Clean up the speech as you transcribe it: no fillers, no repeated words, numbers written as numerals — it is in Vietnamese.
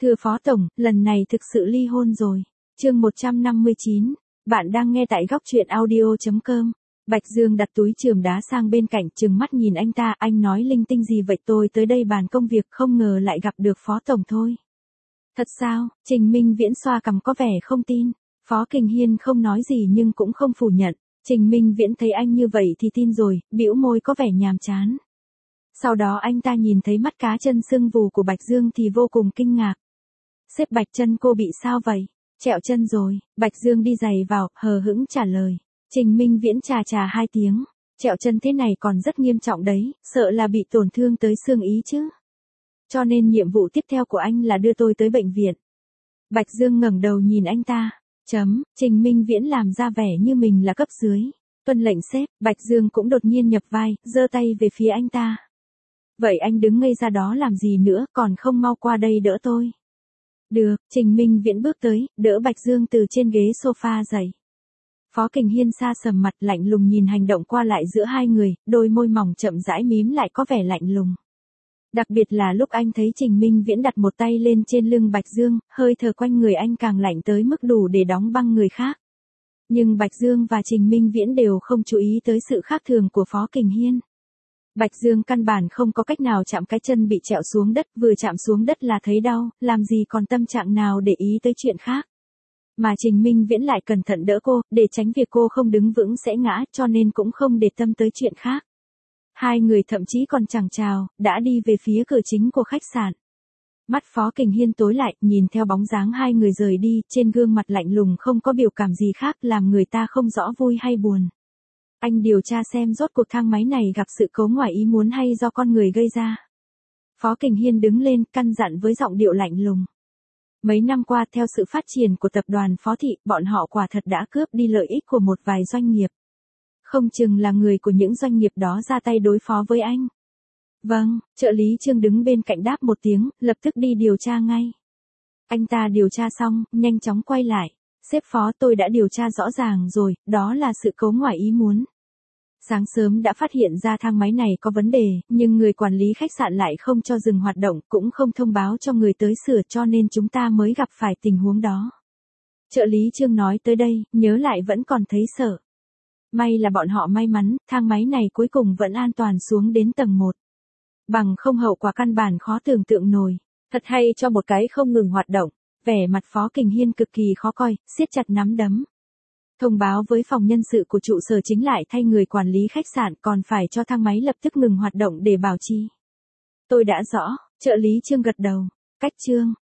Thưa Phó Tổng, lần này thực sự ly hôn rồi. Chương 159, bạn đang nghe tại góc truyện audio.com. Bạch Dương đặt túi chườm đá sang bên cạnh, trừng mắt nhìn anh ta, anh nói linh tinh gì vậy, tôi tới đây bàn công việc không ngờ lại gặp được Phó Tổng thôi. Thật sao? Trình Minh Viễn xoa cằm có vẻ không tin. Phó Kình Hiên không nói gì nhưng cũng không phủ nhận. Trình Minh Viễn thấy anh như vậy thì tin rồi, bĩu môi có vẻ nhàm chán. Sau đó anh ta nhìn thấy mắt cá chân sưng vù của Bạch Dương thì vô cùng kinh ngạc. Sếp Bạch, chân cô bị sao vậy? Trẹo chân rồi. Bạch Dương đi giày vào, hờ hững trả lời. Trình Minh Viễn chà chà hai tiếng. Trẹo chân thế này còn rất nghiêm trọng đấy, sợ là bị tổn thương tới xương ý chứ. Cho nên nhiệm vụ tiếp theo của anh là đưa tôi tới bệnh viện. Bạch Dương ngẩng đầu nhìn anh ta. Trình Minh Viễn làm ra vẻ như mình là cấp dưới. Tuân lệnh sếp. Bạch Dương cũng đột nhiên nhập vai, giơ tay về phía anh ta. Vậy anh đứng ngây ra đó làm gì nữa, còn không mau qua đây đỡ tôi. Được, Trình Minh Viễn bước tới, đỡ Bạch Dương từ trên ghế sofa dậy. Phó Kình Hiên sa sầm mặt, lạnh lùng nhìn hành động qua lại giữa hai người, đôi môi mỏng chậm rãi mím lại có vẻ lạnh lùng. Đặc biệt là lúc anh thấy Trình Minh Viễn đặt một tay lên trên lưng Bạch Dương, hơi thở quanh người anh càng lạnh tới mức đủ để đóng băng người khác. Nhưng Bạch Dương và Trình Minh Viễn đều không chú ý tới sự khác thường của Phó Kình Hiên. Bạch Dương căn bản không có cách nào chạm cái chân bị trẹo xuống đất, vừa chạm xuống đất là thấy đau, làm gì còn tâm trạng nào để ý tới chuyện khác. Mà Trình Minh Viễn lại cẩn thận đỡ cô, để tránh việc cô không đứng vững sẽ ngã, cho nên cũng không để tâm tới chuyện khác. Hai người thậm chí còn chẳng chào, đã đi về phía cửa chính của khách sạn. Mắt Phó Kình Hiên tối lại, nhìn theo bóng dáng hai người rời đi, trên gương mặt lạnh lùng không có biểu cảm gì khác, làm người ta không rõ vui hay buồn. Anh điều tra xem rốt cuộc thang máy này gặp sự cố ngoài ý muốn hay do con người gây ra. Phó Kình Hiên đứng lên, căn dặn với giọng điệu lạnh lùng. Mấy năm qua theo sự phát triển của tập đoàn Phó Thị, bọn họ quả thật đã cướp đi lợi ích của một vài doanh nghiệp. Không chừng là người của những doanh nghiệp đó ra tay đối phó với anh. Vâng, trợ lý Trương đứng bên cạnh đáp một tiếng, lập tức đi điều tra ngay. Anh ta điều tra xong, nhanh chóng quay lại. Sếp Phó, tôi đã điều tra rõ ràng rồi, đó là sự cố ngoài ý muốn. Sáng sớm đã phát hiện ra thang máy này có vấn đề, nhưng người quản lý khách sạn lại không cho dừng hoạt động, cũng không thông báo cho người tới sửa, cho nên chúng ta mới gặp phải tình huống đó. Trợ lý Trương nói tới đây, nhớ lại vẫn còn thấy sợ. May là bọn họ may mắn, thang máy này cuối cùng vẫn an toàn xuống đến tầng 1. Bằng không hậu quả căn bản khó tưởng tượng nổi. Thật hay cho một cái không ngừng hoạt động. Vẻ mặt Phó Kình Hiên cực kỳ khó coi, siết chặt nắm đấm. Thông báo với phòng nhân sự của trụ sở chính lại thay người quản lý khách sạn, còn phải cho thang máy lập tức ngừng hoạt động để bảo trì. Tôi đã rõ, trợ lý Trương gật đầu. Cách Trương,